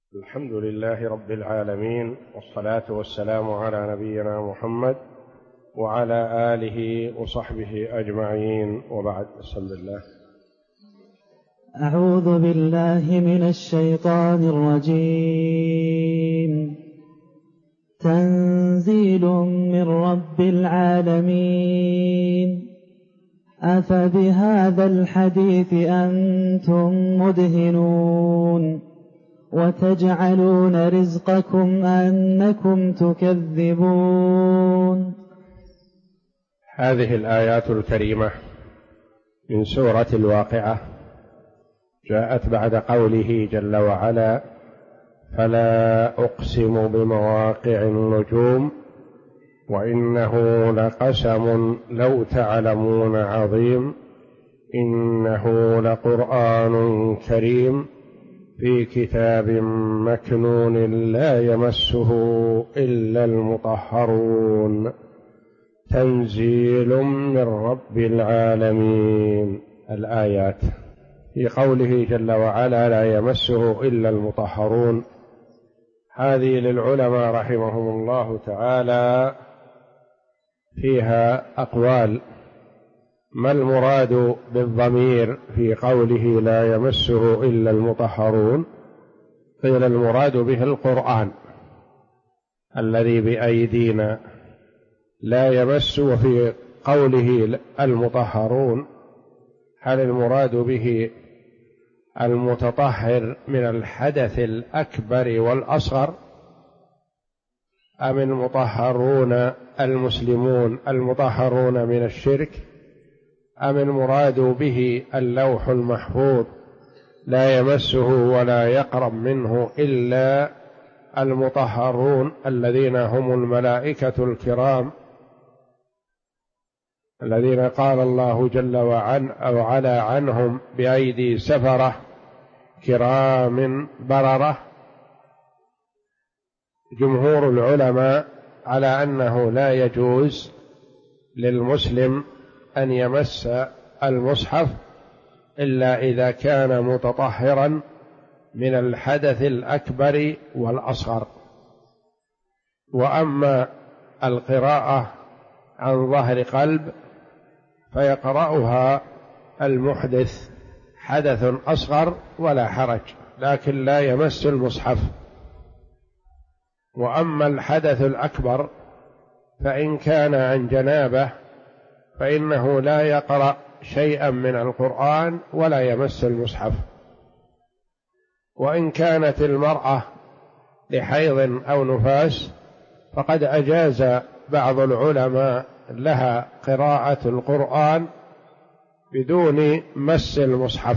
الحمد لله رب العالمين، والصلاة والسلام على نبينا محمد وعلى آله وصحبه أجمعين، وبعد. بسم الله. أعوذ بالله من الشيطان الرجيم. تنزيل من رب العالمين. أفبهذا الحديث أنتم مدهنون وتجعلون رزقكم أنكم تكذبون. هذه الآيات الكريمة من سورة الواقعة جاءت بعد قوله جل وعلا: فلا أقسم بمواقع النجوم وإنه لقسم لو تعلمون عظيم إنه لقرآن كريم في كتاب مكنون لا يمسه إلا المطهرون تنزيل من رب العالمين. الآيات في قوله جل وعلا لا يمسه إلا المطهرون، هذه للعلماء رحمهم الله تعالى فيها أقوال. ما المراد بالضمير في قوله لا يمسه إلا المطهرون؟ قيل المراد به القرآن الذي بأيدينا لا يمس، وفي قوله المطهرون هل المراد به المتطهر من الحدث الأكبر والأصغر، أم المطهرون المسلمون المطهرون من الشرك، أم المراد به اللوح المحفوظ لا يمسه ولا يقرب منه إلا المطهرون الذين هم الملائكة الكرام الذين قال الله جل وعلا عنهم بأيدي سفرة كرام بررة؟ جمهور العلماء على أنه لا يجوز للمسلم أن يمس المصحف إلا إذا كان متطهرا من الحدث الأكبر والأصغر. وأما القراءة عن ظهر قلب فيقرأها المحدث حدث أصغر ولا حرج، لكن لا يمس المصحف. وأما الحدث الأكبر فإن كان عن جنابة فإنه لا يقرأ شيئا من القرآن ولا يمس المصحف. وإن كانت المرأة لحيض أو نفاس فقد أجاز بعض العلماء لها قراءة القرآن بدون مس المصحف،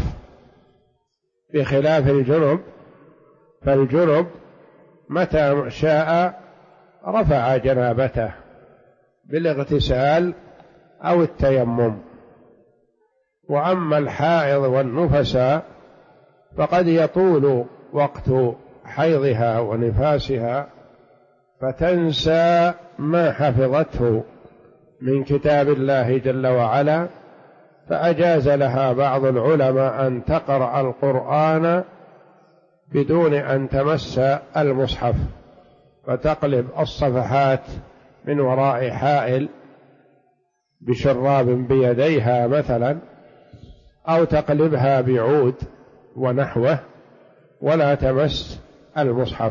بخلاف الجنب، فالجنب متى شاء رفع جنابته بالاغتسال أو التيمم. وأما الحائض والنفساء فقد يطول وقت حيضها ونفاسها فتنسى ما حفظته من كتاب الله جل وعلا، فأجاز لها بعض العلماء أن تقرأ القرآن بدون أن تمس المصحف، فتقلب الصفحات من وراء حائل بشراب بيديها مثلا، أو تقلبها بعود ونحوه، ولا تمس المصحف.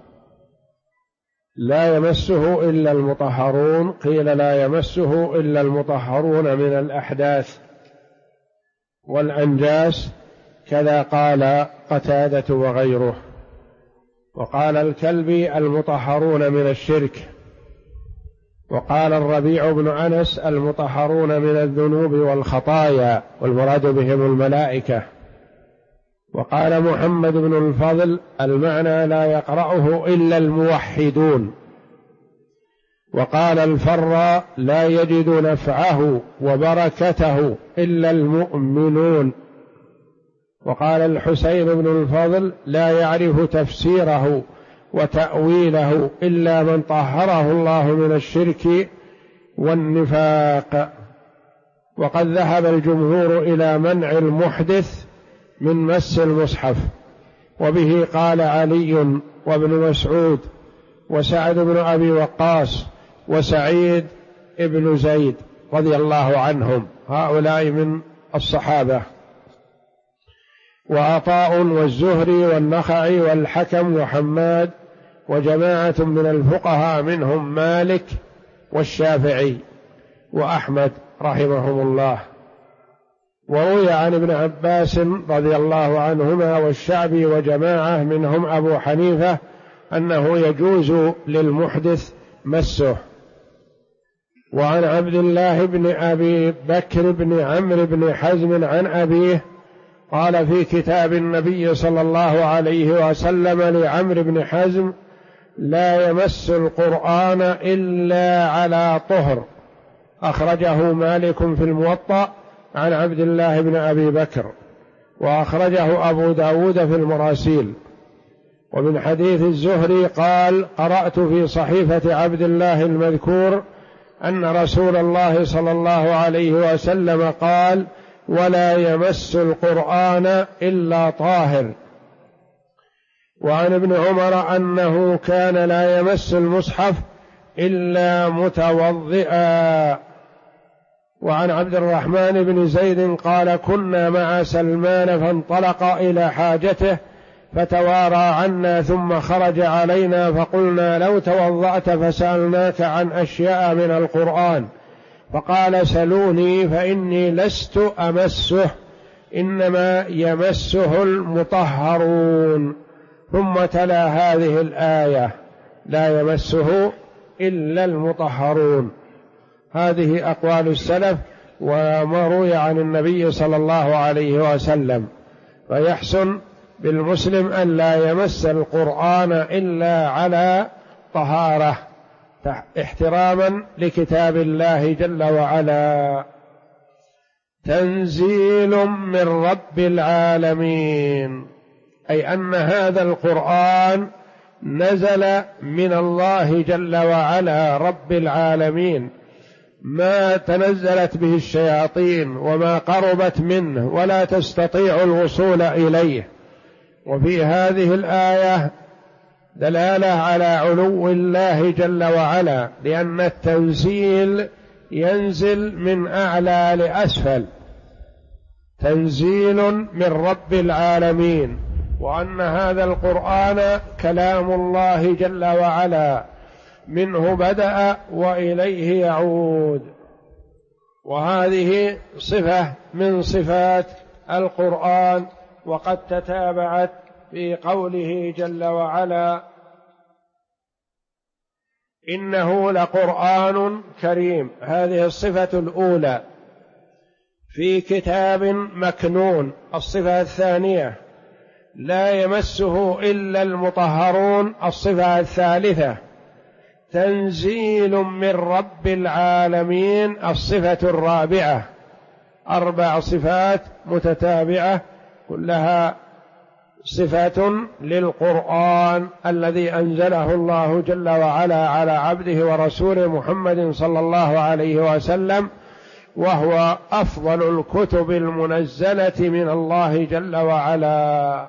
لا يمسه إلا المطهرون، قيل لا يمسه إلا المطهرون من الأحداث والأنجاس، كذا قال قتادة وغيره. وقال الكلبي المطهرون من الشرك. وقال الربيع بن أنس المطهرون من الذنوب والخطايا، والمراد بهم الملائكة. وقال محمد بن الفضل المعنى لا يقرأه إلا الموحدون. وقال الفراء لا يجد نفعه وبركته إلا المؤمنون. وقال الحسين بن الفضل لا يعرف تفسيره وتأويله إلا من طهره الله من الشرك والنفاق. وقد ذهب الجمهور إلى منع المحدث من مس المصحف، وبه قال علي وابن مسعود وسعد بن أبي وقاص وسعيد بن زيد رضي الله عنهم، هؤلاء من الصحابة، وعطاء والزهري والنخعي والحكم وحماد وجماعة من الفقهاء منهم مالك والشافعي وأحمد رحمهم الله. وروي عن ابن عباس رضي الله عنهما والشعبي وجماعة منهم أبو حنيفة أنه يجوز للمحدث مسه. وعن عبد الله بن أبي بكر بن عمرو بن حزم عن أبيه قال في كتاب النبي صلى الله عليه وسلم لعمرو بن حزم: لا يمس القرآن إلا على طهر. أخرجه مالك في الموطأ عن عبد الله بن أبي بكر، وأخرجه أبو داود في المراسيل. ومن حديث الزهري قال: قرأت في صحيفة عبد الله المذكور أن رسول الله صلى الله عليه وسلم قال: ولا يمس القرآن إلا طاهر. وعن ابن عمر أنه كان لا يمس المصحف إلا متوضئا. وعن عبد الرحمن بن زيد قال: كنا مع سلمان فانطلق إلى حاجته فتوارى عنا ثم خرج علينا فقلنا: لو توضأت فسألناك عن أشياء من القرآن. فقال: سلوني فإني لست أمسه، إنما يمسه المطهرون. ثم تلا هذه الآية: لا يمسه إلا المطهرون. هذه أقوال السلف وما روي عن النبي صلى الله عليه وسلم. فيحسن بالمسلم أن لا يمس القرآن إلا على طهارة احتراما لكتاب الله جل وعلا. تنزيل من رب العالمين، أي أن هذا القرآن نزل من الله جل وعلا رب العالمين، ما تنزلت به الشياطين وما قربت منه ولا تستطيع الوصول إليه. وفي هذه الآية دلالة على علو الله جل وعلا، لأن التنزيل ينزل من أعلى لأسفل، تنزيل من رب العالمين، وأن هذا القرآن كلام الله جل وعلا، منه بدأ وإليه يعود. وهذه صفة من صفات القرآن، وقد تتابعت في قوله جل وعلا: إنه لقرآن كريم. هذه الصفة الأولى في كتاب مكنون. الصفة الثانية: لا يمسه إلا المطهرون. الصفة الثالثة: تنزيل من رب العالمين. الصفة الرابعة. 4 صفات متتابعة كلها صفة للقرآن الذي أنزله الله جل وعلا على عبده ورسوله محمد صلى الله عليه وسلم، وهو أفضل الكتب المنزلة من الله جل وعلا.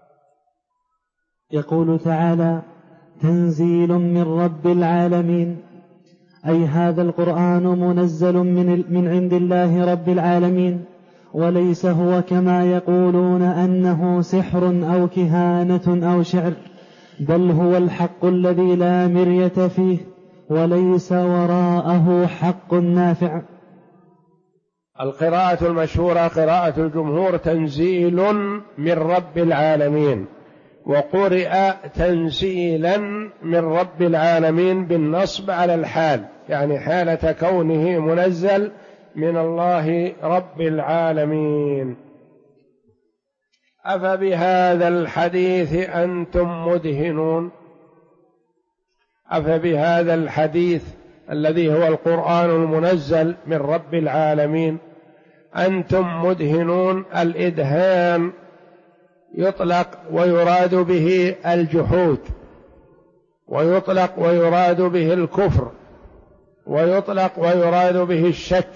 يقول تعالى: تنزيل من رب العالمين، أي هذا القرآن منزل من عند الله رب العالمين، وليس هو كما يقولون أنه سحر أو كهانة أو شعر، بل هو الحق الذي لا مرية فيه، وليس وراءه حق نافع. القراءة المشهورة قراءة الجمهور: تنزيل من رب العالمين، وقرئ تنزيلا من رب العالمين بالنصب على الحال، يعني حالة كونه منزل من الله رب العالمين. أفبهذا الحديث أنتم مدهنون؟ أفبهذا الحديث الذي هو القرآن المنزل من رب العالمين أنتم مدهنون. الإدهان يطلق ويراد به الجحود، ويطلق ويراد به الكفر، ويطلق ويراد به الشك،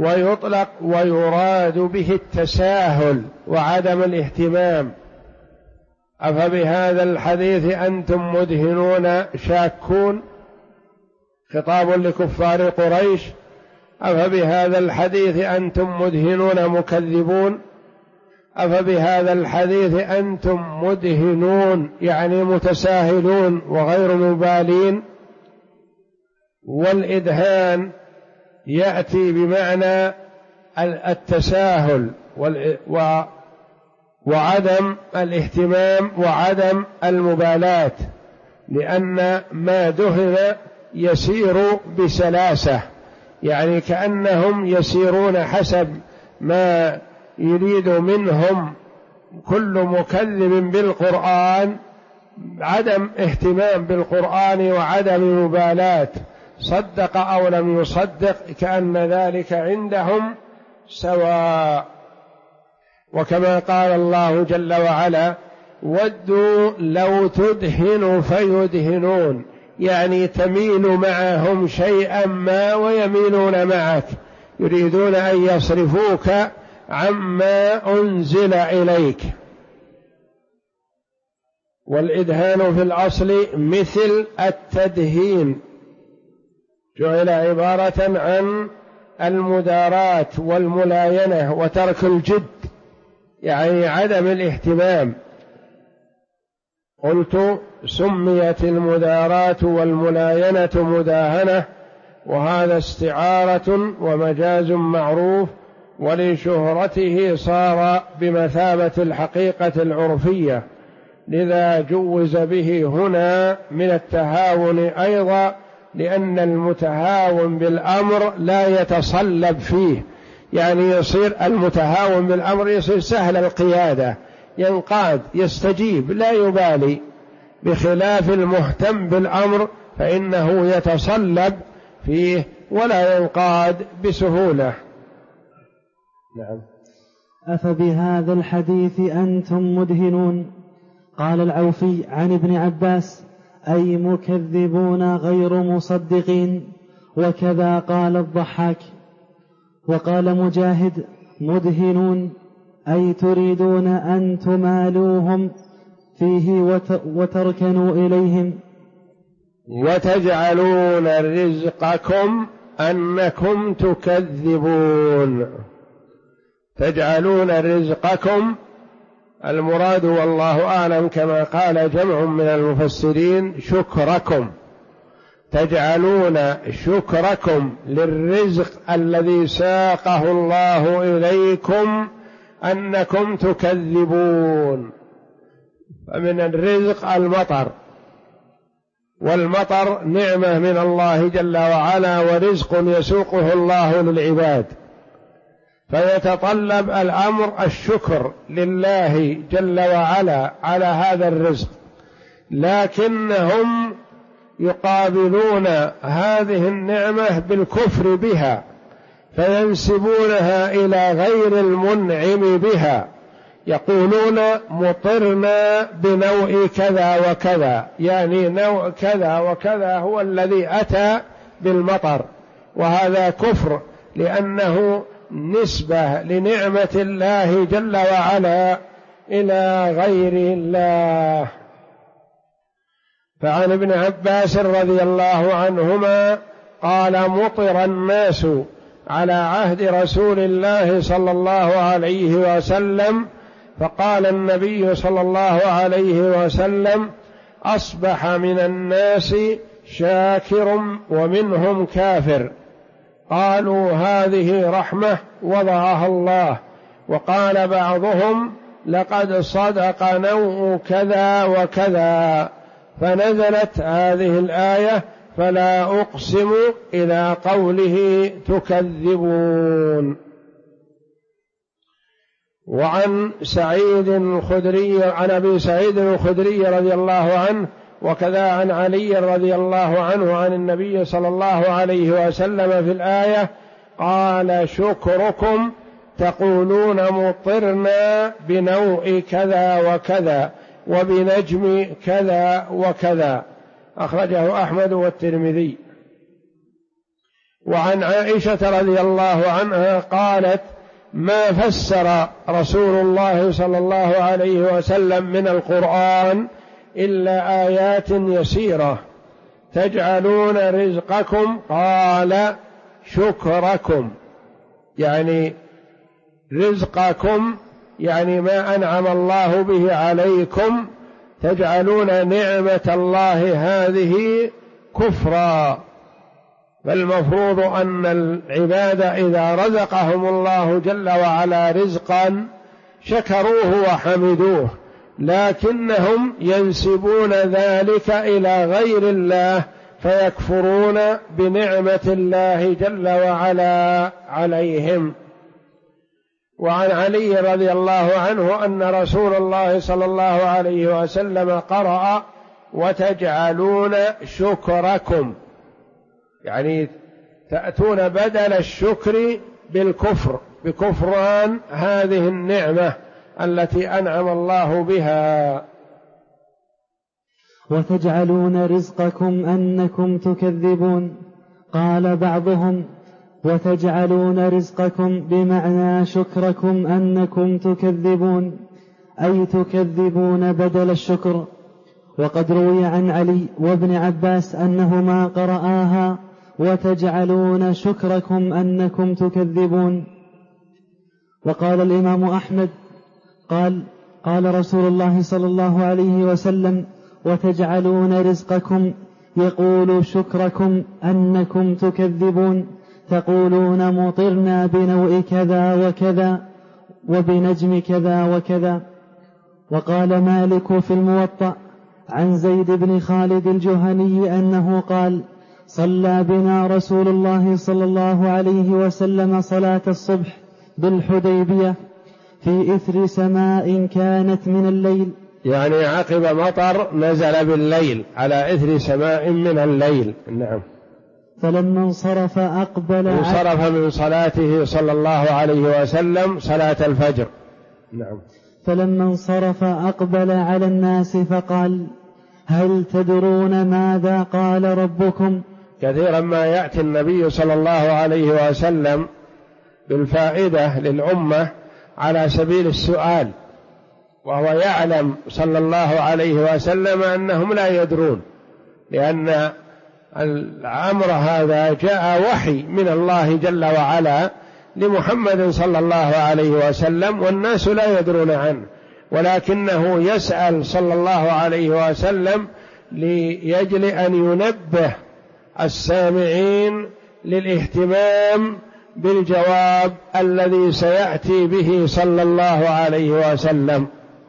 ويطلق ويراد به التساهل وعدم الاهتمام. أفبهذا الحديث أنتم مدهنون شاكون، خطاب لكفار قريش، أفبهذا الحديث أنتم مدهنون مكذبون، أفبهذا الحديث أنتم مدهنون يعني متساهلون وغير مبالين. والإدهان يأتي بمعنى التساهل وعدم الاهتمام وعدم المبالاة، لأن ما دهن يسير بسلاسة، يعني كأنهم يسيرون حسب ما يريد منهم كل مكذب بالقرآن، عدم اهتمام بالقرآن وعدم مبالاة، صدق أو لم يصدق كأن ذلك عندهم سواء. وكما قال الله جل وعلا: ودوا لو تدهن فيدهنون، يعني تميل معهم شيئا ما ويميلون معك، يريدون أن يصرفوك عما أنزل إليك. والإدهان في الأصل مثل التدهين، جعل عبارة عن المداراة والملاينة وترك الجد، يعني عدم الاهتمام. قلت سميت المداراة والملاينة مداهنة، وهذا استعارة ومجاز معروف، ولشهرته صار بمثابة الحقيقة العرفية، لذا جوز به هنا من التهاون أيضا، لأن المتهاون بالأمر لا يتصلب فيه، يعني يصير المتهاون بالأمر يصير سهل القيادة، ينقاد يستجيب لا يبالي، بخلاف المهتم بالأمر فإنه يتصلب فيه ولا ينقاد بسهولة. نعم. أفبهذا الحديث أنتم مدهنون. قال العوفي عن ابن عباس: أي مكذبون غير مصدقين. وكذا قال الضحاك. وقال مجاهد: مدهنون أي تريدون أن تمالوهم فيه وتركنوا إليهم. وتجعلون رزقكم أنكم تكذبون. تجعلون رزقكم، المراد والله أعلم كما قال جمع من المفسرين شكركم، تجعلون شكركم للرزق الذي ساقه الله إليكم أنكم تكذبون. فمن الرزق المطر، والمطر نعمة من الله جل وعلا ورزق يسوقه الله للعباد، فيتطلب الأمر الشكر لله جل وعلا على هذا الرزق، لكنهم يقابلون هذه النعمة بالكفر بها، فينسبونها إلى غير المنعم بها، يقولون مطرنا بنوع كذا وكذا، يعني نوع كذا وكذا هو الذي أتى بالمطر، وهذا كفر لأنه نسبة لنعمة الله جل وعلا إلى غير الله. فعن ابن عباس رضي الله عنهما قال: مطر الناس على عهد رسول الله صلى الله عليه وسلم، فقال النبي صلى الله عليه وسلم: أصبح من الناس شاكر ومنهم كافر. قالوا: هذه رحمة وضعها الله. وقال بعضهم: لقد صدق نوع كذا وكذا، فنزلت هذه الآية: فلا أقسم، إلى قوله تكذبون. وعن سعيد الخدري، عن أبي سعيد الخدري رضي الله عنه، وكذا عن علي رضي الله عنه عن النبي صلى الله عليه وسلم في الآية قال: شكركم تقولون مطرنا بنوع كذا وكذا وبنجم كذا وكذا، أخرجه أحمد والترمذي. وعن عائشة رضي الله عنها قالت: ما فسر رسول الله صلى الله عليه وسلم من القرآن إلا آيات يسيرة. تجعلون رزقكم قال شكركم، يعني رزقكم يعني ما أنعم الله به عليكم، تجعلون نعمة الله هذه كفرا. فالمفروض أن العباد إذا رزقهم الله جل وعلا رزقا شكروه وحمدوه، لكنهم ينسبون ذلك إلى غير الله فيكفرون بنعمة الله جل وعلا عليهم. وعن علي رضي الله عنه أن رسول الله صلى الله عليه وسلم قرأ وتجعلون شكركم، يعني تأتون بدل الشكر بالكفر، بكفران هذه النعمة التي أنعم الله بها. وتجعلون رزقكم أنكم تكذبون. قال بعضهم وتجعلون رزقكم بمعنى شكركم أنكم تكذبون، أي تكذبون بدل الشكر. وقد روي عن علي وابن عباس أنهما قرآها وتجعلون شكركم أنكم تكذبون. وقال الإمام أحمد قال رسول الله صلى الله عليه وسلم وتجعلون رزقكم، يقول شكركم أنكم تكذبون، تقولون مطرنا بنوء كذا وكذا وبنجم كذا وكذا. وقال مالك في الموطأ عن زيد بن خالد الجهني أنه قال صلى بنا رسول الله صلى الله عليه وسلم صلاة الصبح بالحديبية في إثر سماء كانت من الليل، يعني عقب مطر نزل بالليل على إثر سماء من الليل. نعم. فلما انصرف من صلاته صلى الله عليه وسلم صلاة الفجر. نعم. فلما انصرف أقبل على الناس فقال هل تدرون ماذا قال ربكم؟ كثيرا ما يأتي النبي صلى الله عليه وسلم بالفائدة للأمة على سبيل السؤال، وهو يعلم صلى الله عليه وسلم أنهم لا يدرون، لأن الأمر هذا جاء وحي من الله جل وعلا لمحمد صلى الله عليه وسلم والناس لا يدرون عنه، ولكنه يسأل صلى الله عليه وسلم ليجل أن ينبه السامعين للاهتمام بالجواب الذي سيأتي به صلى الله عليه وسلم.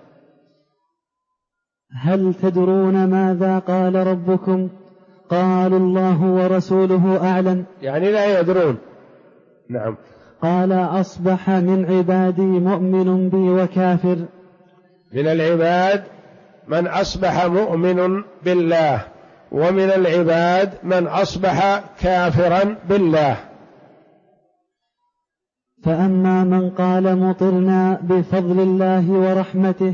هل تدرون ماذا قال ربكم؟ قالوا الله ورسوله أعلم، يعني لا يدرون. نعم. قال أصبح من عبادي مؤمن بي وكافر. من العباد من أصبح مؤمن بالله، ومن العباد من أصبح كافرا بالله. فأما من قال مطرنا بفضل الله ورحمته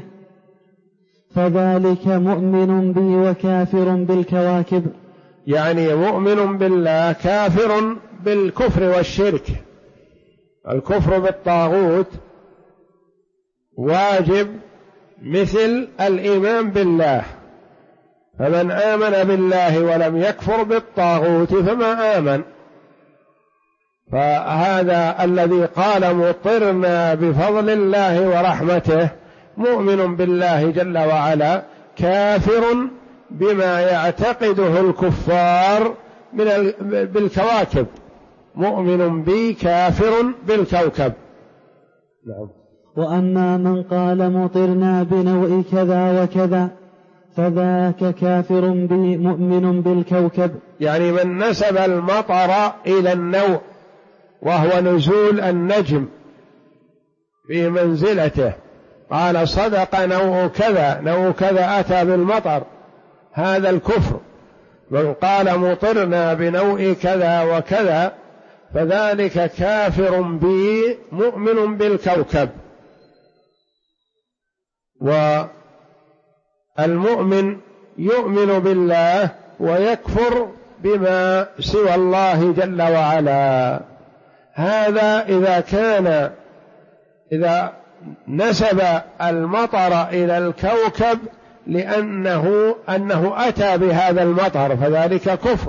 فذلك مؤمن بي وكافر بالكواكب، يعني مؤمن بالله كافر بالكفر والشرك. الكفر بالطاغوت واجب مثل الإيمان بالله، فمن آمن بالله ولم يكفر بالطاغوت فما آمن. فهذا الذي قال مطرنا بفضل الله ورحمته مؤمن بالله جل وعلا كافر بما يعتقده الكفار بالكواكب. مؤمن بي كافر بالكوكب. نعم. وأما من قال مطرنا بنوء كذا وكذا فذاك كافر بي مؤمن بالكوكب، يعني من نسب المطر إلى النوء وهو نزول النجم في منزلته، قال صدق نوء كذا، نوء كذا أتى بالمطر، هذا الكفر. من قال مطرنا بنوء كذا وكذا فذلك كافر بي مؤمن بالكوكب. والمؤمن يؤمن بالله ويكفر بما سوى الله جل وعلا. هذا إذا كان إذا نسب المطر إلى الكوكب أنه أتى بهذا المطر فذلك كفر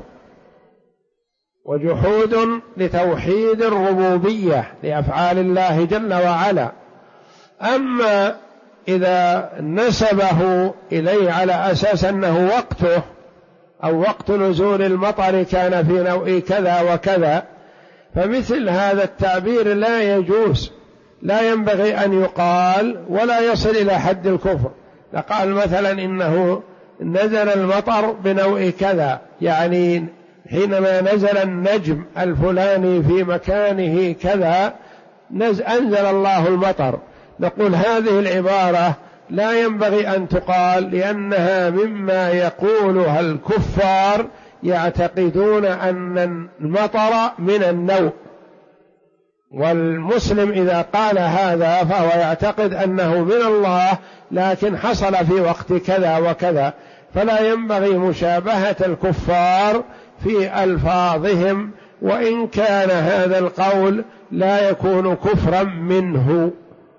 وجحود لتوحيد الربوبية لأفعال الله جل وعلا. أما إذا نسبه إليه على أساس أنه وقته أو وقت نزول المطر كان في نوع كذا وكذا، فمثل هذا التعبير لا يجوز، لا ينبغي أن يقال ولا يصل إلى حد الكفر. لقال مثلا إنه نزل المطر بنوع كذا، يعني حينما نزل النجم الفلاني في مكانه كذا أنزل الله المطر، نقول هذه العبارة لا ينبغي أن تقال، لأنها مما يقولها الكفار يعتقدون أن المطر من النوء، والمسلم إذا قال هذا فهو يعتقد أنه من الله لكن حصل في وقت كذا وكذا، فلا ينبغي مشابهة الكفار في ألفاظهم، وإن كان هذا القول لا يكون كفرا منه.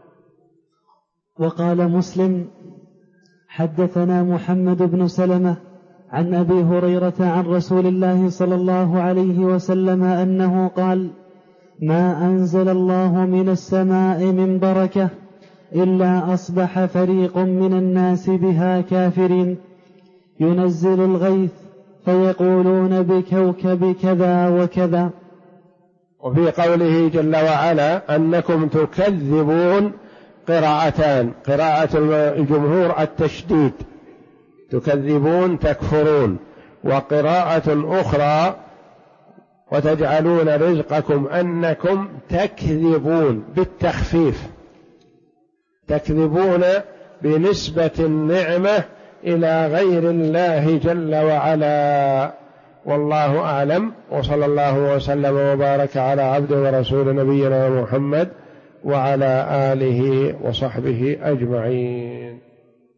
وقال مسلم: حدثنا محمد بن سلمة عن أبي هريرة عن رسول الله صلى الله عليه وسلم أنه قال: ما أنزل الله من السماء من بركة إلا أصبح فريق من الناس بها كافرين، ينزل الغيث فيقولون بكوكب كذا وكذا. وفي قوله جل وعلا أنكم تكذبون قراءتان: قراءة الجمهور التشديد تكذبون تكفرون، وقراءة أخرى وتجعلون رزقكم أنكم تكذبون بالتخفيف، تكذبون بنسبة النعمة إلى غير الله جل وعلا. والله أعلم، وصلى الله وسلم وبارك على عبده ورسول نبينا محمد وعلى آله وصحبه أجمعين.